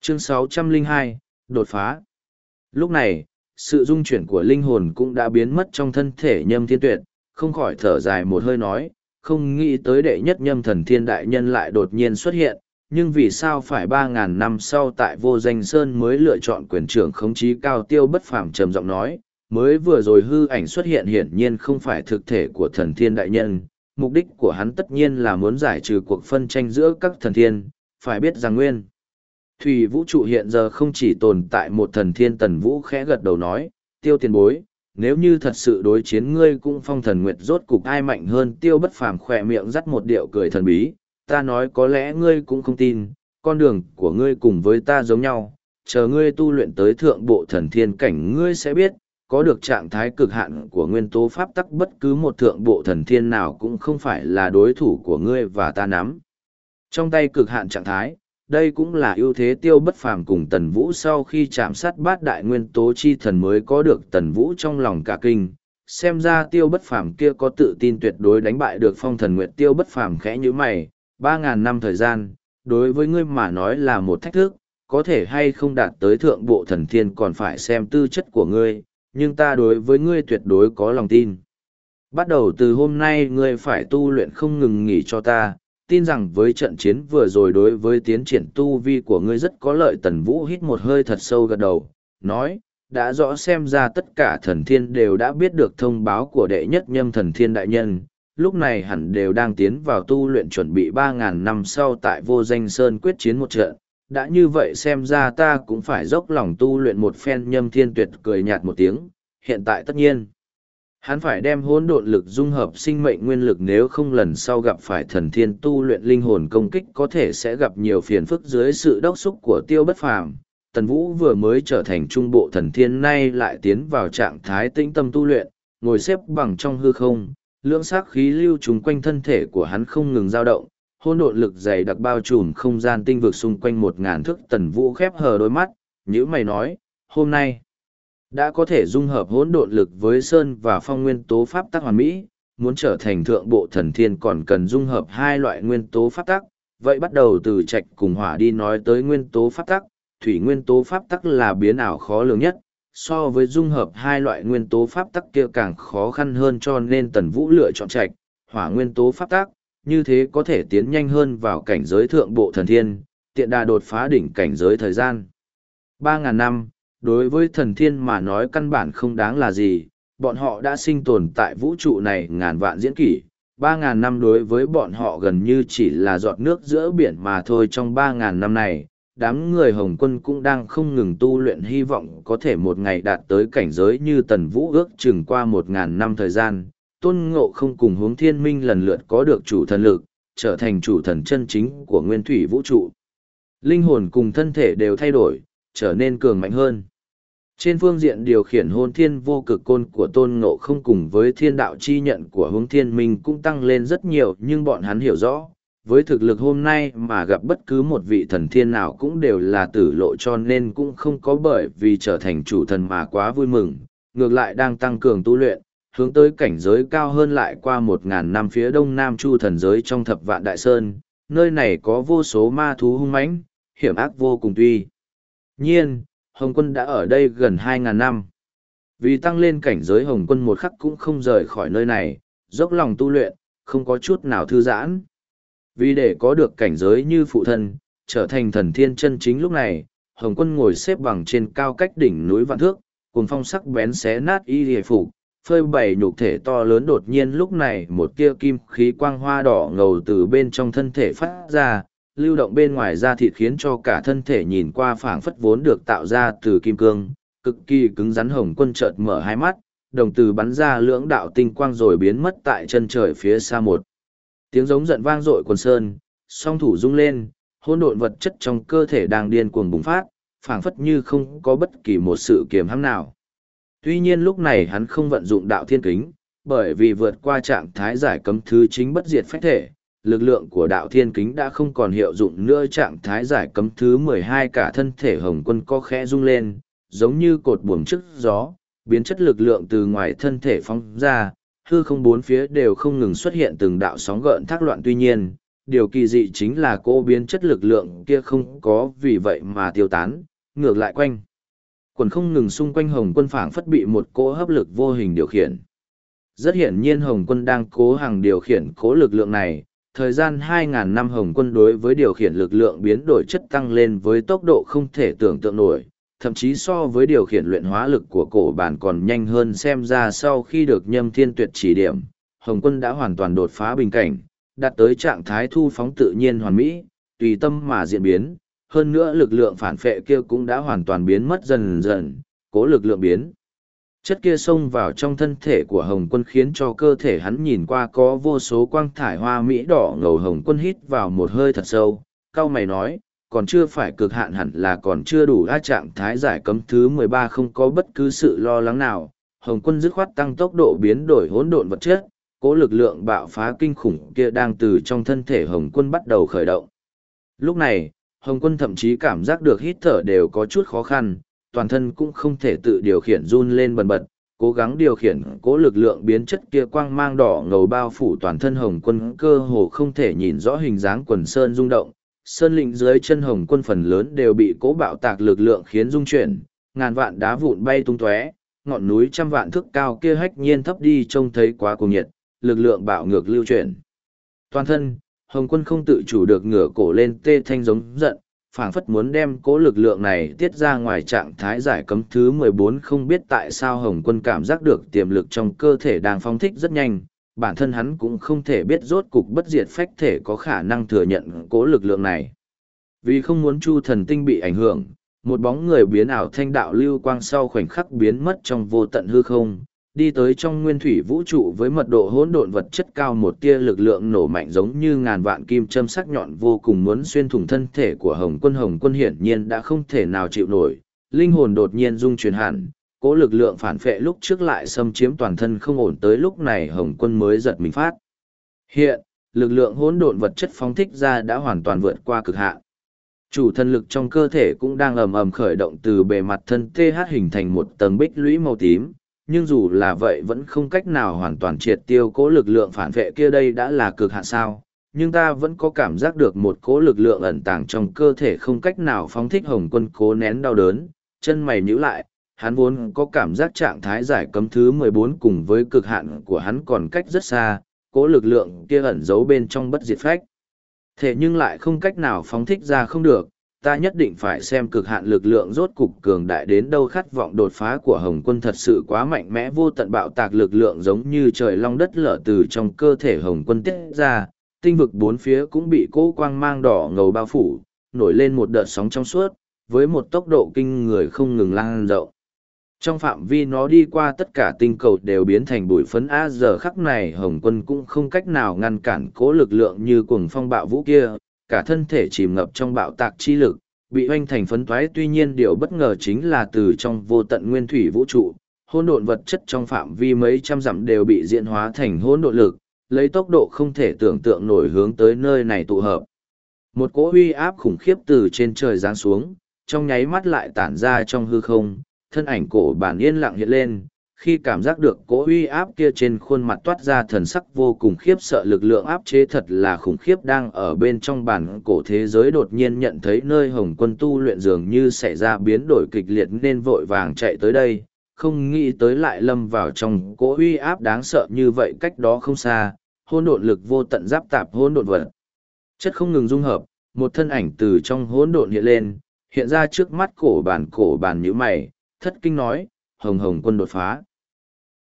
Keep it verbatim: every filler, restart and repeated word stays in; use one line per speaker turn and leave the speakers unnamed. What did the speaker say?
Chương sáu trăm lẻ hai, đột phá. Lúc này, sự dung chuyển của linh hồn cũng đã biến mất trong thân thể Nhâm Thiên Tuyệt, không khỏi thở dài một hơi nói, không nghĩ tới đệ nhất Nhâm Thần Thiên Đại Nhân lại đột nhiên xuất hiện, nhưng vì sao phải ba ngàn năm sau tại Vô Danh Sơn mới lựa chọn quyền trưởng khống chí cao Tiêu Bất Phàm trầm giọng nói, mới vừa rồi hư ảnh xuất hiện hiển nhiên không phải thực thể của Thần Thiên Đại Nhân, mục đích của hắn tất nhiên là muốn giải trừ cuộc phân tranh giữa các thần thiên, phải biết rằng nguyên. Thủy vũ trụ hiện giờ không chỉ tồn tại một thần thiên. Tần Vũ khẽ gật đầu nói, Tiêu tiền bối, nếu như thật sự đối chiến ngươi cũng phong thần nguyệt rốt cục ai mạnh hơn. Tiêu Bất Phàm khỏe miệng dắt một điệu cười thần bí, ta nói có lẽ ngươi cũng không tin, con đường của ngươi cùng với ta giống nhau, chờ ngươi tu luyện tới thượng bộ thần thiên cảnh ngươi sẽ biết, có được trạng thái cực hạn của nguyên tố pháp tắc bất cứ một thượng bộ thần thiên nào cũng không phải là đối thủ của ngươi và ta nắm. Trong tay cực hạn trạng thái, đây cũng là ưu thế Tiêu Bất Phàm cùng Tần Vũ sau khi chạm sát bát đại nguyên tố chi thần mới có được. Tần Vũ trong lòng cả kinh, xem ra Tiêu Bất Phàm kia có tự tin tuyệt đối đánh bại được phong thần nguyệt. Tiêu Bất Phàm khẽ như mày, ba ngàn năm thời gian, đối với ngươi mà nói là một thách thức, có thể hay không đạt tới thượng bộ thần thiên còn phải xem tư chất của ngươi, nhưng ta đối với ngươi tuyệt đối có lòng tin. Bắt đầu từ hôm nay ngươi phải tu luyện không ngừng nghỉ cho ta, tin rằng với trận chiến vừa rồi đối với tiến triển tu vi của ngươi rất có lợi. Tần Vũ hít một hơi thật sâu gật đầu, nói, đã rõ xem ra tất cả thần thiên đều đã biết được thông báo của đệ nhất Nhâm Thần Thiên Đại Nhân, lúc này hẳn đều đang tiến vào tu luyện chuẩn bị ba ngàn năm sau tại Vô Danh Sơn quyết chiến một trận. Đã như vậy xem ra ta cũng phải dốc lòng tu luyện một phen. Nhâm Thiên Tuyệt cười nhạt một tiếng, hiện tại tất nhiên hắn phải đem hỗn độn lực dung hợp sinh mệnh nguyên lực, nếu không lần sau gặp phải thần thiên tu luyện linh hồn công kích có thể sẽ gặp nhiều phiền phức. Dưới sự đốc thúc của Tiêu Bất Phàm, Tần Vũ vừa mới trở thành trung bộ thần thiên nay lại tiến vào trạng thái tĩnh tâm tu luyện, ngồi xếp bằng trong hư không, lưỡng sắc khí lưu trùng quanh thân thể của hắn không ngừng dao động, hỗn độn lực dày đặc bao trùm không gian tinh vực xung quanh một ngàn thước. Tần Vũ khép hờ đôi mắt, nhíu mày nói, hôm nay đã có thể dung hợp hỗn độn lực với sơn và phong nguyên tố pháp tắc hoàn mỹ, muốn trở thành thượng bộ thần thiên còn cần dung hợp hai loại nguyên tố pháp tắc. Vậy bắt đầu từ trạch cùng hỏa đi. Nói tới nguyên tố pháp tắc, thủy nguyên tố pháp tắc là biến ảo khó lường nhất, so với dung hợp hai loại nguyên tố pháp tắc kia càng khó khăn hơn, cho nên Tần Vũ lựa chọn trạch, hỏa nguyên tố pháp tắc, như thế có thể tiến nhanh hơn vào cảnh giới thượng bộ thần thiên, tiện đà đột phá đỉnh cảnh giới. Thời gian ba ngàn năm, đối với thần thiên mà nói căn bản không đáng là gì, bọn họ đã sinh tồn tại vũ trụ này ngàn vạn diễn kỷ, ba ngàn năm đối với bọn họ gần như chỉ là giọt nước giữa biển mà thôi. Trong ba ngàn năm này, đám người Hồng Quân cũng đang không ngừng tu luyện, hy vọng có thể một ngày đạt tới cảnh giới như Tần Vũ. Ước chừng qua một ngàn năm thời gian, Tôn Ngộ Không cùng Hướng Thiên Minh lần lượt có được chủ thần lực, trở thành chủ thần chân chính của nguyên thủy vũ trụ. Linh hồn cùng thân thể đều thay đổi, trở nên cường mạnh hơn. Trên phương diện điều khiển hôn thiên vô cực côn của Tôn Ngộ Không cùng với thiên đạo chi nhận của Hướng Thiên Minh cũng tăng lên rất nhiều, nhưng bọn hắn hiểu rõ, với thực lực hôm nay mà gặp bất cứ một vị thần thiên nào cũng đều là tử lộ, cho nên cũng không có bởi vì trở thành chủ thần mà quá vui mừng, ngược lại đang tăng cường tu luyện, hướng tới cảnh giới cao hơn. Lại qua một ngàn năm, phía đông nam chu thần giới trong thập vạn đại sơn, nơi này có vô số ma thú hung mãnh, hiểm ác vô cùng. Tuy nhiên, Hồng Quân đã ở đây gần hai ngàn năm. Vì tăng lên cảnh giới, Hồng Quân một khắc cũng không rời khỏi nơi này, dốc lòng tu luyện, không có chút nào thư giãn. Vì để có được cảnh giới như phụ thân, trở thành thần thiên chân chính, lúc này, Hồng Quân ngồi xếp bằng trên cao cách đỉnh núi vạn thước, cùng phong sắc bén xé nát y hề phục, phơi bày nhục thể to lớn. Đột nhiên lúc này một tia kim khí quang hoa đỏ ngầu từ bên trong thân thể phát ra, lưu động bên ngoài da thịt khiến cho cả thân thể nhìn qua phảng phất vốn được tạo ra từ kim cương, cực kỳ cứng rắn. Hồng Quân chợt mở hai mắt, đồng tử bắn ra lưỡng đạo tinh quang rồi biến mất tại chân trời phía xa. Một tiếng giống giận vang dội quần sơn, song thủ rung lên, hỗn độn vật chất trong cơ thể đang điên cuồng bùng phát, phảng phất như không có bất kỳ một sự kiềm hãm nào. Tuy nhiên lúc này hắn không vận dụng đạo thiên kính, bởi vì vượt qua trạng thái giải cấm thứ chính bất diệt phách thể, lực lượng của đạo thiên kính đã không còn hiệu dụng nữa. Trạng thái giải cấm thứ mười hai, cả thân thể Hồng Quân có khẽ rung lên, giống như cột buồm trước gió, biến chất lực lượng từ ngoài thân thể phóng ra, hư không bốn phía đều không ngừng xuất hiện từng đạo sóng gợn thác loạn. Tuy nhiên, điều kỳ dị chính là cỗ biến chất lực lượng kia không có vì vậy mà tiêu tán, ngược lại quanh. Quần không ngừng xung quanh Hồng Quân phảng phất bị một cỗ hấp lực vô hình điều khiển. Rất hiển nhiên Hồng Quân đang cố hàng điều khiển cỗ lực lượng này, thời gian hai ngàn năm Hồng Quân đối với điều khiển lực lượng biến đổi chất tăng lên với tốc độ không thể tưởng tượng nổi, thậm chí so với điều khiển luyện hóa lực của cổ bản còn nhanh hơn. Xem ra sau khi được Nhâm Thiên Tuyệt chỉ điểm, Hồng Quân đã hoàn toàn đột phá bình cảnh, đạt tới trạng thái thu phóng tự nhiên hoàn mỹ, tùy tâm mà diễn biến. Hơn nữa lực lượng phản phệ kia cũng đã hoàn toàn biến mất dần dần, cố lực lượng biến chất kia xông vào trong thân thể của Hồng Quân khiến cho cơ thể hắn nhìn qua có vô số quang thải hoa mỹ đỏ ngầu. Hồng Quân hít vào một hơi thật sâu, cau mày nói, còn chưa phải cực hạn, hẳn là còn chưa đủ. A trạng thái giải cấm thứ mười ba không có bất cứ sự lo lắng nào, Hồng Quân dứt khoát tăng tốc độ biến đổi hỗn độn vật chất, cố lực lượng bạo phá kinh khủng kia đang từ trong thân thể Hồng Quân bắt đầu khởi động. Lúc này, Hồng Quân thậm chí cảm giác được hít thở đều có chút khó khăn, toàn thân cũng không thể tự điều khiển run lên bần bật, cố gắng điều khiển cố lực lượng biến chất kia. Quang mang đỏ ngầu bao phủ toàn thân Hồng Quân, cơ hồ không thể nhìn rõ hình dáng quần sơn rung động. Sơn lĩnh dưới chân Hồng Quân phần lớn đều bị cố bạo tạc lực lượng khiến rung chuyển, ngàn vạn đá vụn bay tung tóe, ngọn núi trăm vạn thước cao kia hách nhiên thấp đi trông thấy quá cuồng nhiệt, lực lượng bạo ngược lưu chuyển. Toàn thân, Hồng Quân không tự chủ được ngửa cổ lên tê thanh giống giận, phảng phất muốn đem cố lực lượng này tiết ra ngoài. Trạng thái giải cấm thứ mười bốn không biết tại sao Hồng Quân cảm giác được tiềm lực trong cơ thể đang phóng thích rất nhanh, bản thân hắn cũng không thể biết rốt cục bất diệt phách thể có khả năng thừa nhận cố lực lượng này. Vì không muốn Chu Thần Tinh bị ảnh hưởng, một bóng người biến ảo thanh đạo lưu quang sau khoảnh khắc biến mất trong vô tận hư không, đi tới trong nguyên thủy vũ trụ với mật độ hỗn độn vật chất cao. Một tia lực lượng nổ mạnh giống như ngàn vạn kim châm sắc nhọn vô cùng muốn xuyên thủng thân thể của Hồng Quân. Hồng Quân hiển nhiên đã không thể nào chịu nổi, linh hồn đột nhiên rung chuyển hẳn, cố lực lượng phản phệ lúc trước lại xâm chiếm toàn thân không ổn. Tới lúc này Hồng Quân mới giật mình phát hiện, lực lượng hỗn độn vật chất phóng thích ra đã hoàn toàn vượt qua cực hạn. Chủ thần lực trong cơ thể cũng đang ầm ầm khởi động, từ bề mặt thân tê hát hình thành một tầng bích lũy màu tím, nhưng dù là vậy vẫn không cách nào hoàn toàn triệt tiêu cố lực lượng phản vệ kia. Đây đã là cực hạn sao? Nhưng ta vẫn có cảm giác được một cố lực lượng ẩn tàng trong cơ thể không cách nào phóng thích. Hồng Quân cố nén đau đớn, chân mày nhíu lại, hắn vốn có cảm giác trạng thái giải cấm thứ mười bốn cùng với cực hạn của hắn còn cách rất xa, cố lực lượng kia ẩn giấu bên trong bất diệt phách thể nhưng lại không cách nào phóng thích ra. Không được, ta nhất định phải xem cực hạn lực lượng rốt cục cường đại đến đâu. Khát vọng đột phá của Hồng Quân thật sự quá mạnh mẽ, vô tận bạo tạc lực lượng giống như trời long đất lở từ trong cơ thể Hồng Quân tiết ra, tinh vực bốn phía cũng bị cỗ quang mang đỏ ngầu bao phủ, nổi lên một đợt sóng trong suốt, với một tốc độ kinh người không ngừng lan rộng. Trong phạm vi nó đi qua, tất cả tinh cầu đều biến thành bụi phấn. A giờ khắc này Hồng Quân cũng không cách nào ngăn cản cố lực lượng như cuồng phong bạo vũ kia, cả thân thể chìm ngập trong bạo tạc chi lực, bị oanh thành phấn toái. Tuy nhiên điều bất ngờ chính là từ trong vô tận nguyên thủy vũ trụ, hỗn độn vật chất trong phạm vi mấy trăm dặm đều bị diễn hóa thành hỗn độn lực, lấy tốc độ không thể tưởng tượng nổi hướng tới nơi này tụ hợp. Một cỗ uy áp khủng khiếp từ trên trời giáng xuống, trong nháy mắt lại tản ra trong hư không, thân ảnh cổ bản yên lặng hiện lên. Khi cảm giác được cỗ uy áp kia, trên khuôn mặt toát ra thần sắc vô cùng khiếp sợ. Lực lượng áp chế thật là khủng khiếp đang ở bên trong bản cổ thế giới. Đột nhiên nhận thấy nơi Hồng Quân tu luyện dường như xảy ra biến đổi kịch liệt nên vội vàng chạy tới đây, không nghĩ tới lại lâm vào trong cỗ uy áp đáng sợ như vậy. Cách đó không xa, hỗn độn lực vô tận giáp tạp hỗn độn vật chất không ngừng dung hợp, một thân ảnh từ trong hỗn độn hiện lên, hiện ra trước mắt cổ bản. Cổ bản nhíu mày, thất kinh nói, Hồng Hồng Quân đột phá.